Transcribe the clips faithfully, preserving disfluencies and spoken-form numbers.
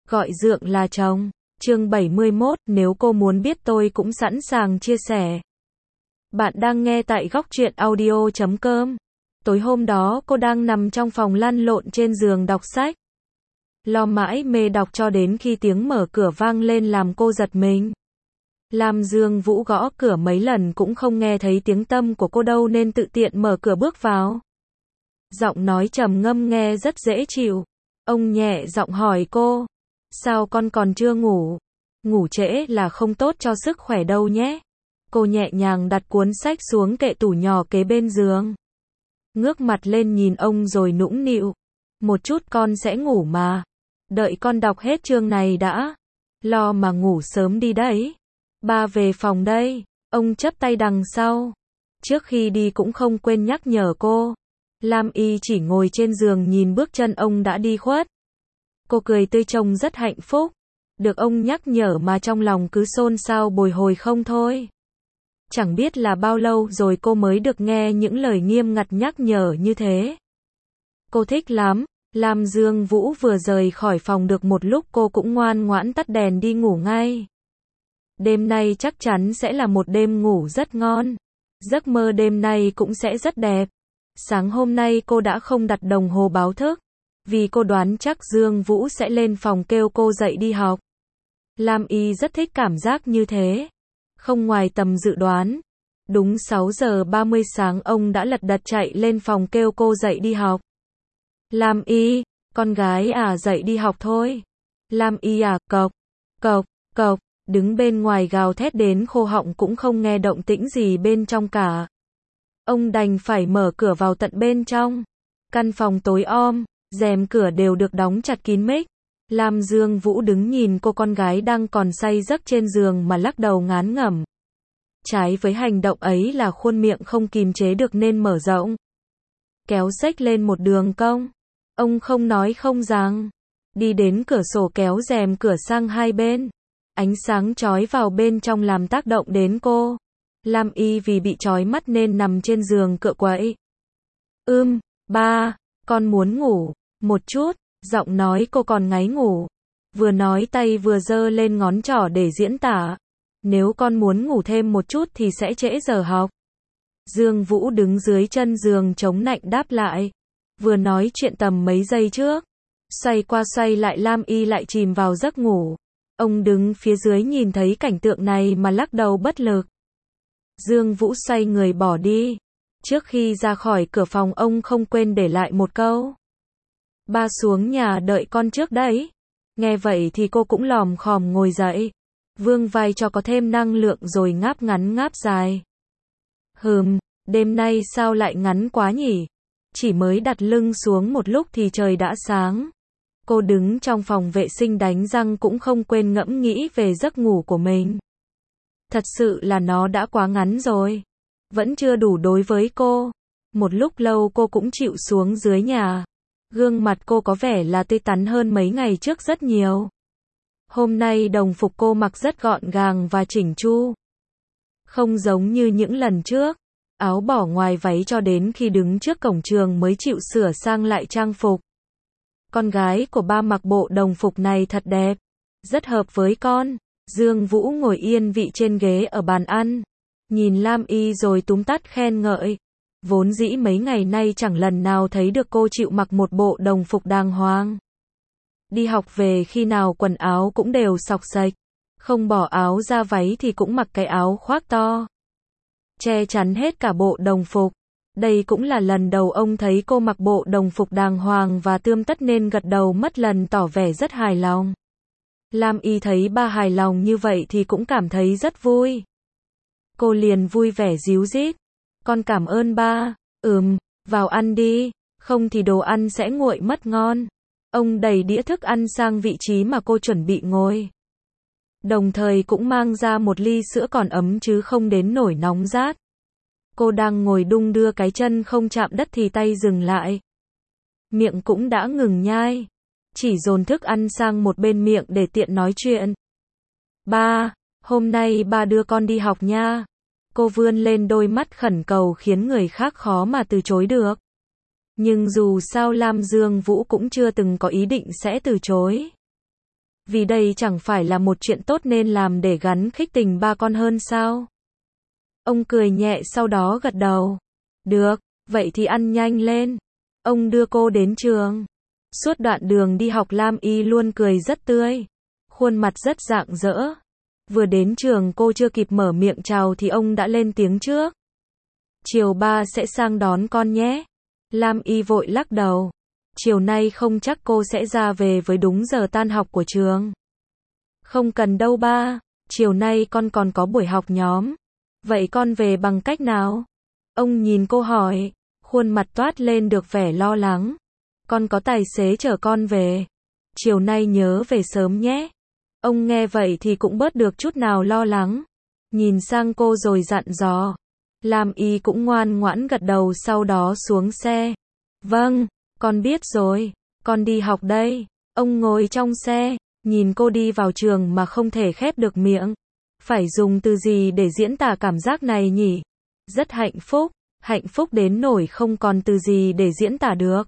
gọi dượng là chồng. Chương bảy mươi mốt, nếu cô muốn biết tôi cũng sẵn sàng chia sẻ. Bạn đang nghe tại góc truyện audio chấm com. Tối hôm đó cô đang nằm trong phòng lăn lộn trên giường đọc sách. Lo mãi mê đọc cho đến khi tiếng mở cửa vang lên làm cô giật mình. Lam Dương Vũ gõ cửa mấy lần cũng không nghe thấy tiếng tăm của cô đâu nên tự tiện mở cửa bước vào. Giọng nói trầm ngâm nghe rất dễ chịu. Ông nhẹ giọng hỏi cô, sao con còn chưa ngủ? Ngủ trễ là không tốt cho sức khỏe đâu nhé. Cô nhẹ nhàng đặt cuốn sách xuống kệ tủ nhỏ kế bên giường. Ngước mặt lên nhìn ông rồi nũng nịu. Một chút con sẽ ngủ mà. Đợi con đọc hết chương này đã. Lo mà ngủ sớm đi đấy. Ba về phòng đây. Ông chắp tay đằng sau. Trước khi đi cũng không quên nhắc nhở cô. Lam Y chỉ ngồi trên giường nhìn bước chân ông đã đi khuất. Cô cười tươi trông rất hạnh phúc. Được ông nhắc nhở mà trong lòng cứ xôn xao bồi hồi không thôi. Chẳng biết là bao lâu rồi cô mới được nghe những lời nghiêm ngặt nhắc nhở như thế. Cô thích lắm. Lam Dương Vũ vừa rời khỏi phòng được một lúc cô cũng ngoan ngoãn tắt đèn đi ngủ ngay. Đêm nay chắc chắn sẽ là một đêm ngủ rất ngon. Giấc mơ đêm nay cũng sẽ rất đẹp. Sáng hôm nay cô đã không đặt đồng hồ báo thức. Vì cô đoán chắc Dương Vũ sẽ lên phòng kêu cô dậy đi học. Lam Y rất thích cảm giác như thế. Không ngoài tầm dự đoán. Đúng sáu giờ ba mươi sáng ông đã lật đật chạy lên phòng kêu cô dậy đi học. Lam Y, con gái à dậy đi học thôi. Lam Y à, cộc, cộc, cộc, đứng bên ngoài gào thét đến khô họng cũng không nghe động tĩnh gì bên trong cả. Ông đành phải mở cửa vào tận bên trong. Căn phòng tối om, rèm cửa đều được đóng chặt kín mít. Lam Dương Vũ đứng nhìn cô con gái đang còn say giấc trên giường mà lắc đầu ngán ngẩm. Trái với hành động ấy là khuôn miệng không kìm chế được nên mở rộng. Kéo xếch lên một đường cong. Ông không nói không rằng. Đi đến cửa sổ kéo rèm cửa sang hai bên. Ánh sáng chói vào bên trong làm tác động đến cô. Lam Y vì bị chói mắt nên nằm trên giường cựa quậy. Ưm, ba, con muốn ngủ, một chút, giọng nói cô còn ngáy ngủ. Vừa nói tay vừa giơ lên ngón trỏ để diễn tả. Nếu con muốn ngủ thêm một chút thì sẽ trễ giờ học. Dương Vũ đứng dưới chân giường chống nạnh đáp lại. Vừa nói chuyện tầm mấy giây trước. Xoay qua xoay lại Lam Y lại chìm vào giấc ngủ. Ông đứng phía dưới nhìn thấy cảnh tượng này mà lắc đầu bất lực. Dương Vũ xoay người bỏ đi. Trước khi ra khỏi cửa phòng ông không quên để lại một câu. Ba xuống nhà đợi con trước đấy. Nghe vậy thì cô cũng lòm khòm ngồi dậy. Vươn vai cho có thêm năng lượng rồi ngáp ngắn ngáp dài. Hừm, đêm nay sao lại ngắn quá nhỉ? Chỉ mới đặt lưng xuống một lúc thì trời đã sáng. Cô đứng trong phòng vệ sinh đánh răng cũng không quên ngẫm nghĩ về giấc ngủ của mình. Thật sự là nó đã quá ngắn rồi. Vẫn chưa đủ đối với cô. Một lúc lâu cô cũng chịu xuống dưới nhà. Gương mặt cô có vẻ là tươi tắn hơn mấy ngày trước rất nhiều. Hôm nay đồng phục cô mặc rất gọn gàng và chỉnh chu. Không giống như những lần trước. Áo bỏ ngoài váy cho đến khi đứng trước cổng trường mới chịu sửa sang lại trang phục. Con gái của ba mặc bộ đồng phục này thật đẹp. Rất hợp với con. Dương Vũ ngồi yên vị trên ghế ở bàn ăn. Nhìn Lam Y rồi túm tắt khen ngợi. Vốn dĩ mấy ngày nay chẳng lần nào thấy được cô chịu mặc một bộ đồng phục đàng hoàng. Đi học về khi nào quần áo cũng đều xộc xệch. Không bỏ áo ra váy thì cũng mặc cái áo khoác to. Che chắn hết cả bộ đồng phục. Đây cũng là lần đầu ông thấy cô mặc bộ đồng phục đàng hoàng và tươm tất nên gật đầu mất lần tỏ vẻ rất hài lòng. Lam Y thấy ba hài lòng như vậy thì cũng cảm thấy rất vui. Cô liền vui vẻ díu dít. Con cảm ơn ba. Ừm, vào ăn đi, không thì đồ ăn sẽ nguội mất ngon. Ông đẩy đĩa thức ăn sang vị trí mà cô chuẩn bị ngồi. Đồng thời cũng mang ra một ly sữa còn ấm chứ không đến nổi nóng rát. Cô đang ngồi đung đưa cái chân không chạm đất thì tay dừng lại. Miệng cũng đã ngừng nhai. Chỉ dồn thức ăn sang một bên miệng để tiện nói chuyện. Ba, hôm nay ba đưa con đi học nha. Cô vươn lên đôi mắt khẩn cầu khiến người khác khó mà từ chối được. Nhưng dù sao Lam Dương Vũ cũng chưa từng có ý định sẽ từ chối. Vì đây chẳng phải là một chuyện tốt nên làm để gắn khích tình ba con hơn sao? Ông cười nhẹ sau đó gật đầu. Được, vậy thì ăn nhanh lên. Ông đưa cô đến trường. Suốt đoạn đường đi học Lam Y luôn cười rất tươi. Khuôn mặt rất rạng rỡ. Vừa đến trường cô chưa kịp mở miệng chào thì ông đã lên tiếng trước. Chiều ba sẽ sang đón con nhé. Lam Y vội lắc đầu. Chiều nay không chắc cô sẽ ra về với đúng giờ tan học của trường. Không cần đâu ba. Chiều nay con còn có buổi học nhóm. Vậy con về bằng cách nào? Ông nhìn cô hỏi. Khuôn mặt toát lên được vẻ lo lắng. Con có tài xế chở con về. Chiều nay nhớ về sớm nhé. Ông nghe vậy thì cũng bớt được chút nào lo lắng. Nhìn sang cô rồi dặn dò. Lam Y cũng ngoan ngoãn gật đầu sau đó xuống xe. Vâng, con biết rồi. Con đi học đây. Ông ngồi trong xe, nhìn cô đi vào trường mà không thể khép được miệng. Phải dùng từ gì để diễn tả cảm giác này nhỉ? Rất hạnh phúc, hạnh phúc đến nỗi không còn từ gì để diễn tả được.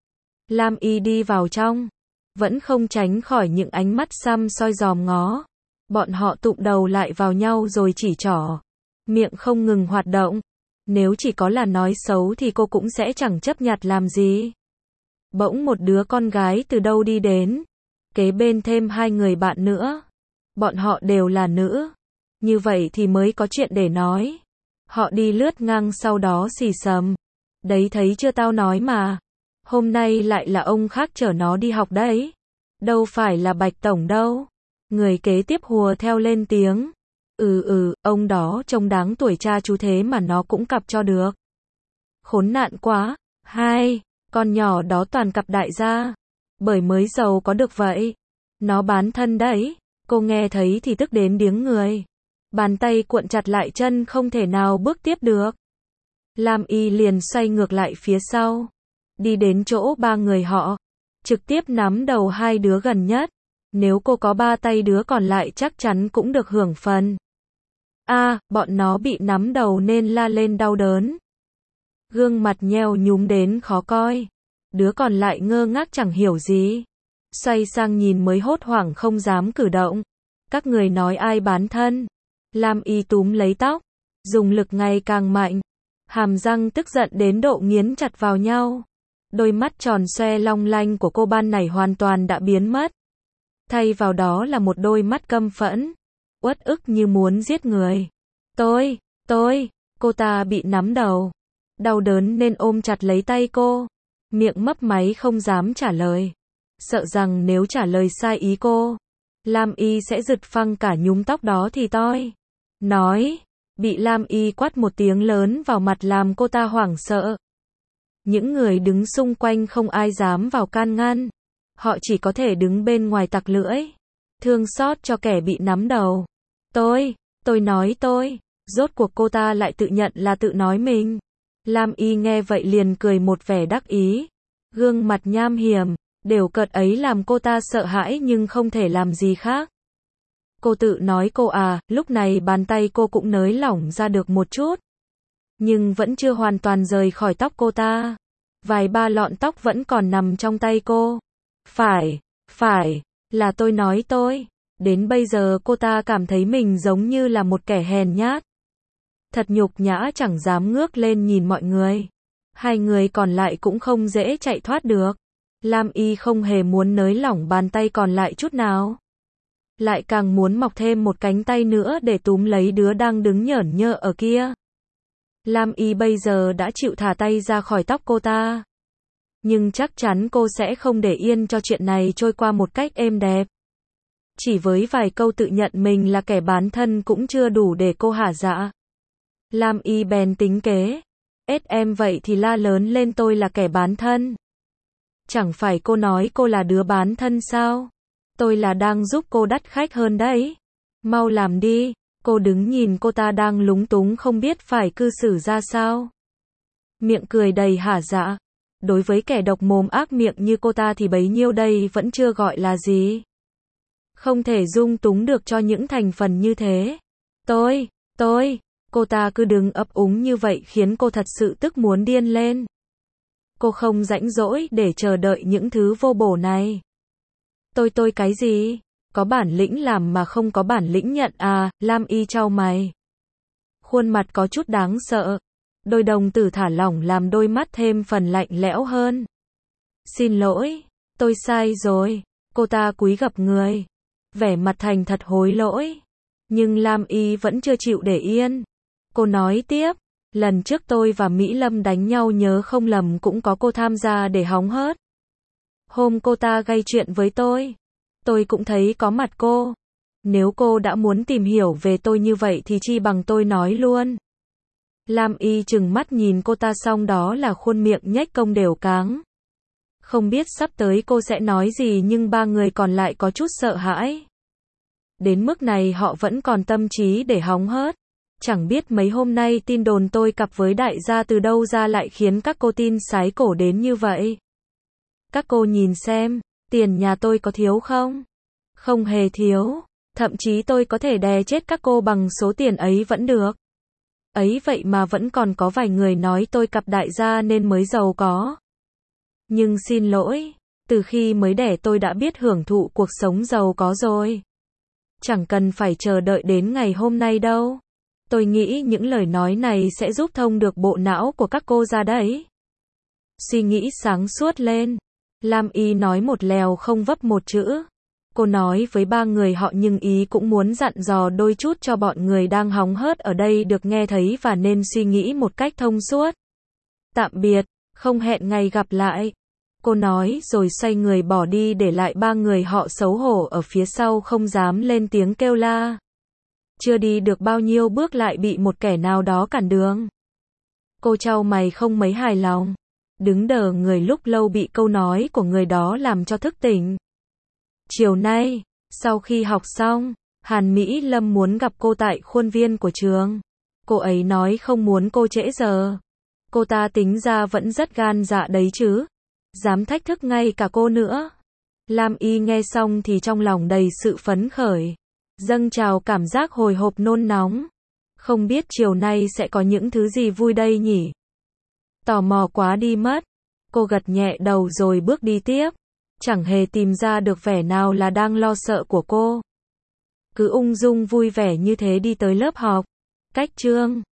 Lam Y đi vào trong, vẫn không tránh khỏi những ánh mắt xăm soi dòm ngó. Bọn họ tụm đầu lại vào nhau rồi chỉ trỏ. Miệng không ngừng hoạt động. Nếu chỉ có là nói xấu thì cô cũng sẽ chẳng chấp nhặt làm gì. Bỗng một đứa con gái từ đâu đi đến. Kế bên thêm hai người bạn nữa. Bọn họ đều là nữ. Như vậy thì mới có chuyện để nói. Họ đi lướt ngang sau đó xì xầm. Đấy thấy chưa tao nói mà. Hôm nay lại là ông khác chở nó đi học đấy. Đâu phải là Bạch Tổng đâu. Người kế tiếp hùa theo lên tiếng. Ừ ừ, ông đó trông đáng tuổi cha chú thế mà nó cũng cặp cho được. Khốn nạn quá. Hai, con nhỏ đó toàn cặp đại gia. Bởi mới giàu có được vậy. Nó bán thân đấy. Cô nghe thấy thì tức đến điếng người. Bàn tay cuộn chặt lại chân không thể nào bước tiếp được. Lam Y liền xoay ngược lại phía sau. Đi đến chỗ ba người họ. Trực tiếp nắm đầu hai đứa gần nhất. Nếu cô có ba tay đứa còn lại chắc chắn cũng được hưởng phần. A, à, bọn nó bị nắm đầu nên la lên đau đớn. Gương mặt nheo nhúm đến khó coi. Đứa còn lại ngơ ngác chẳng hiểu gì. Xoay sang nhìn mới hốt hoảng không dám cử động. Các người nói ai bán thân? Lam Y túm lấy tóc. Dùng lực ngày càng mạnh. Hàm răng tức giận đến độ nghiến chặt vào nhau. Đôi mắt tròn xoe long lanh của cô ban nãy hoàn toàn đã biến mất. Thay vào đó là một đôi mắt căm phẫn. Uất ức như muốn giết người. Tôi, tôi, cô ta bị nắm đầu. Đau đớn nên ôm chặt lấy tay cô. Miệng mấp máy không dám trả lời. Sợ rằng nếu trả lời sai ý cô, Lam Y sẽ giật phăng cả nhúm tóc đó thì toi. Nói, bị Lam Y quát một tiếng lớn vào mặt làm cô ta hoảng sợ. Những người đứng xung quanh không ai dám vào can ngăn. Họ chỉ có thể đứng bên ngoài tặc lưỡi. Thương xót cho kẻ bị nắm đầu. Tôi, tôi nói tôi. Rốt cuộc cô ta lại tự nhận là tự nói mình. Lam Y nghe vậy liền cười một vẻ đắc ý. Gương mặt nham hiểm, đều cợt ấy làm cô ta sợ hãi nhưng không thể làm gì khác. Cô tự nói cô à, lúc này bàn tay cô cũng nới lỏng ra được một chút. Nhưng vẫn chưa hoàn toàn rời khỏi tóc cô ta. Vài ba lọn tóc vẫn còn nằm trong tay cô. Phải, phải, là tôi nói tôi. Đến bây giờ cô ta cảm thấy mình giống như là một kẻ hèn nhát. Thật nhục nhã chẳng dám ngước lên nhìn mọi người. Hai người còn lại cũng không dễ chạy thoát được. Lam Y không hề muốn nới lỏng bàn tay còn lại chút nào. Lại càng muốn mọc thêm một cánh tay nữa để túm lấy đứa đang đứng nhởn nhơ ở kia. Lam Y bây giờ đã chịu thả tay ra khỏi tóc cô ta. Nhưng chắc chắn cô sẽ không để yên cho chuyện này trôi qua một cách êm đẹp. Chỉ với vài câu tự nhận mình là kẻ bán thân cũng chưa đủ để cô hả dạ. Lam Y bèn tính kế. Ết em vậy thì la lớn lên tôi là kẻ bán thân. Chẳng phải cô nói cô là đứa bán thân sao? Tôi là đang giúp cô đắt khách hơn đấy. Mau làm đi. Cô đứng nhìn cô ta đang lúng túng không biết phải cư xử ra sao. Miệng cười đầy hả dạ. Đối với kẻ độc mồm ác miệng như cô ta thì bấy nhiêu đây vẫn chưa gọi là gì. Không thể dung túng được cho những thành phần như thế. Tôi, tôi, cô ta cứ đứng ấp úng như vậy khiến cô thật sự tức muốn điên lên. Cô không rãnh rỗi để chờ đợi những thứ vô bổ này. Tôi tôi cái gì? Có bản lĩnh làm mà không có bản lĩnh nhận à, Lam Y chau mày. Khuôn mặt có chút đáng sợ. Đôi đồng tử thả lỏng làm đôi mắt thêm phần lạnh lẽo hơn. Xin lỗi, tôi sai rồi. Cô ta cúi gập người. Vẻ mặt thành thật hối lỗi. Nhưng Lam Y vẫn chưa chịu để yên. Cô nói tiếp, lần trước tôi và Mỹ Lâm đánh nhau nhớ không lầm cũng có cô tham gia để hóng hớt. Hôm cô ta gây chuyện với tôi, tôi cũng thấy có mặt cô. Nếu cô đã muốn tìm hiểu về tôi như vậy thì chi bằng tôi nói luôn. Lam Y trừng mắt nhìn cô ta, xong đó là khuôn miệng nhếch cong đều cáng. Không biết sắp tới cô sẽ nói gì nhưng ba người còn lại có chút sợ hãi. Đến mức này họ vẫn còn tâm trí để hóng hớt. Chẳng biết mấy hôm nay tin đồn tôi cặp với đại gia từ đâu ra lại khiến các cô tin sái cổ đến như vậy. Các cô nhìn xem, tiền nhà tôi có thiếu không? Không hề thiếu. Thậm chí tôi có thể đè chết các cô bằng số tiền ấy vẫn được. Ấy vậy mà vẫn còn có vài người nói tôi cặp đại gia nên mới giàu có. Nhưng xin lỗi, từ khi mới đẻ tôi đã biết hưởng thụ cuộc sống giàu có rồi. Chẳng cần phải chờ đợi đến ngày hôm nay đâu. Tôi nghĩ những lời nói này sẽ giúp thông được bộ não của các cô ra đấy. Suy nghĩ sáng suốt lên. Lam Y nói một lèo không vấp một chữ. Cô nói với ba người họ nhưng ý cũng muốn dặn dò đôi chút cho bọn người đang hóng hớt ở đây được nghe thấy và nên suy nghĩ một cách thông suốt. Tạm biệt, không hẹn ngày gặp lại. Cô nói rồi xoay người bỏ đi để lại ba người họ xấu hổ ở phía sau không dám lên tiếng kêu la. Chưa đi được bao nhiêu bước lại bị một kẻ nào đó cản đường. Cô chau mày không mấy hài lòng. Đứng đờ người lúc lâu bị câu nói của người đó làm cho thức tỉnh. Chiều nay, sau khi học xong, Hàn Mỹ Lâm muốn gặp cô tại khuôn viên của trường. Cô ấy nói không muốn cô trễ giờ. Cô ta tính ra vẫn rất gan dạ đấy chứ. Dám thách thức ngay cả cô nữa. Lam Y nghe xong thì trong lòng đầy sự phấn khởi. Dâng trào cảm giác hồi hộp nôn nóng. Không biết chiều nay sẽ có những thứ gì vui đây nhỉ? Tò mò quá đi mất. Cô gật nhẹ đầu rồi bước đi tiếp. Chẳng hề tìm ra được vẻ nào là đang lo sợ của cô. Cứ ung dung vui vẻ như thế đi tới lớp học. Cách chương